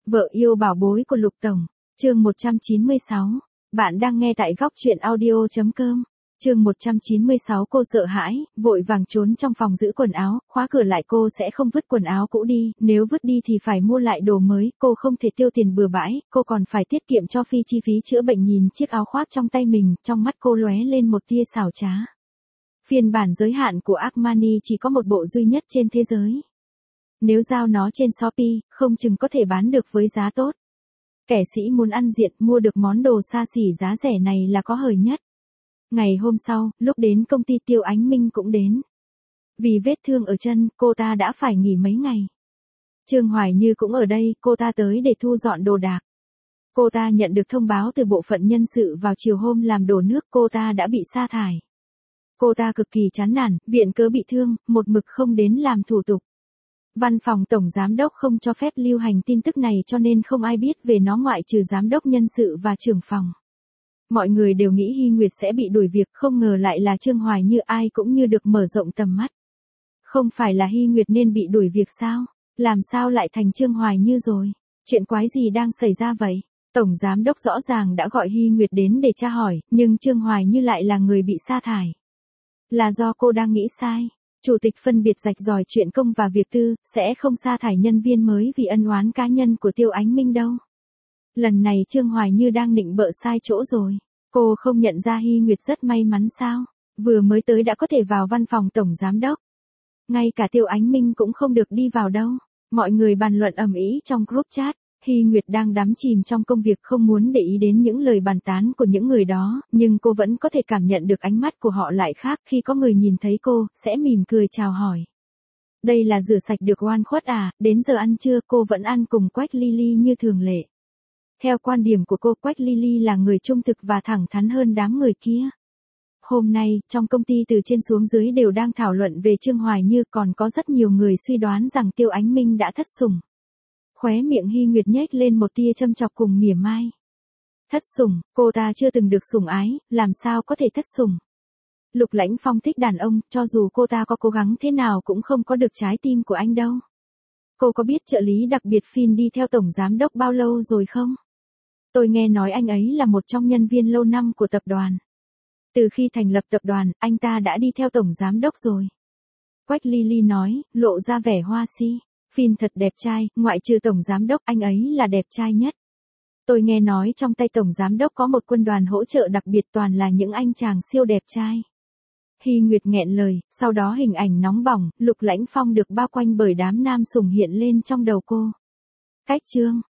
Vợ yêu bảo bối của Lục Tổng, chương 196. Bạn đang nghe tại góc truyện audio.com. Chương 196. Cô sợ hãi, vội vàng trốn trong phòng giữ quần áo, khóa cửa lại. Cô sẽ không vứt quần áo cũ đi, nếu vứt đi thì phải mua lại đồ mới, cô không thể tiêu tiền bừa bãi, cô còn phải tiết kiệm cho Phi chi phí chữa bệnh. Nhìn chiếc áo khoác trong tay mình, trong mắt cô lóe lên một tia xảo trá. Phiên bản giới hạn của Armani chỉ có một bộ duy nhất trên thế giới. Nếu giao nó trên Shopee, không chừng có thể bán được với giá tốt. Kẻ sĩ muốn ăn diện mua được món đồ xa xỉ giá rẻ này là có hời nhất. Ngày hôm sau, lúc đến công ty Tiêu Ánh Minh cũng đến. Vì vết thương ở chân, cô ta đã phải nghỉ mấy ngày. Trương Hoài Như cũng ở đây, cô ta tới để thu dọn đồ đạc. Cô ta nhận được thông báo từ bộ phận nhân sự vào chiều hôm làm đổ nước cô ta đã bị sa thải. Cô ta cực kỳ chán nản, viện cớ bị thương, một mực không đến làm thủ tục. Văn phòng tổng giám đốc không cho phép lưu hành tin tức này cho nên không ai biết về nó ngoại trừ giám đốc nhân sự và trưởng phòng. Mọi người đều nghĩ Hy Nguyệt sẽ bị đuổi việc, không ngờ lại là Trương Hoài Như. Ai cũng như được mở rộng tầm mắt. Không phải là Hy Nguyệt nên bị đuổi việc sao? Làm sao lại thành Trương Hoài Như rồi? Chuyện quái gì đang xảy ra vậy? Tổng giám đốc rõ ràng đã gọi Hy Nguyệt đến để tra hỏi, nhưng Trương Hoài Như lại là người bị sa thải. Là do cô đang nghĩ sai. Chủ tịch phân biệt rạch ròi chuyện công và việc tư, sẽ không sa thải nhân viên mới vì ân oán cá nhân của Tiêu Ánh Minh đâu. Lần này Trương Hoài Như đang nịnh bợ sai chỗ rồi. Cô không nhận ra Hy Nguyệt rất may mắn sao? Vừa mới tới đã có thể vào văn phòng tổng giám đốc. Ngay cả Tiêu Ánh Minh cũng không được đi vào đâu. Mọi người bàn luận ầm ĩ trong group chat. Hy Nguyệt đang đắm chìm trong công việc không muốn để ý đến những lời bàn tán của những người đó, nhưng cô vẫn có thể cảm nhận được ánh mắt của họ lại khác khi có người nhìn thấy cô, sẽ mỉm cười chào hỏi. Đây là rửa sạch được oan khuất à, đến giờ ăn trưa cô vẫn ăn cùng Quách Lily như thường lệ. Theo quan điểm của cô, Quách Lily là người trung thực và thẳng thắn hơn đám người kia. Hôm nay, trong công ty từ trên xuống dưới đều đang thảo luận về Trương Hoài Như, còn có rất nhiều người suy đoán rằng Tiêu Ánh Minh đã thất sủng. Khóe miệng Hy Nguyệt nhếch lên một tia châm chọc cùng mỉa mai. Thất sủng, cô ta chưa từng được sủng ái, làm sao có thể thất sủng. Lục Lãnh Phong thích đàn ông, cho dù cô ta có cố gắng thế nào cũng không có được trái tim của anh đâu. Cô có biết trợ lý đặc biệt Phin đi theo tổng giám đốc bao lâu rồi không? Tôi nghe nói anh ấy là một trong nhân viên lâu năm của tập đoàn. Từ khi thành lập tập đoàn, anh ta đã đi theo tổng giám đốc rồi. Quách Lily nói, lộ ra vẻ hoa si. Phin thật đẹp trai, ngoại trừ tổng giám đốc, anh ấy là đẹp trai nhất. Tôi nghe nói trong tay tổng giám đốc có một quân đoàn hỗ trợ đặc biệt toàn là những anh chàng siêu đẹp trai. Hy Nguyệt nghẹn lời, sau đó hình ảnh nóng bỏng, Lục Lãnh Phong được bao quanh bởi đám nam sủng hiện lên trong đầu cô. Cách chương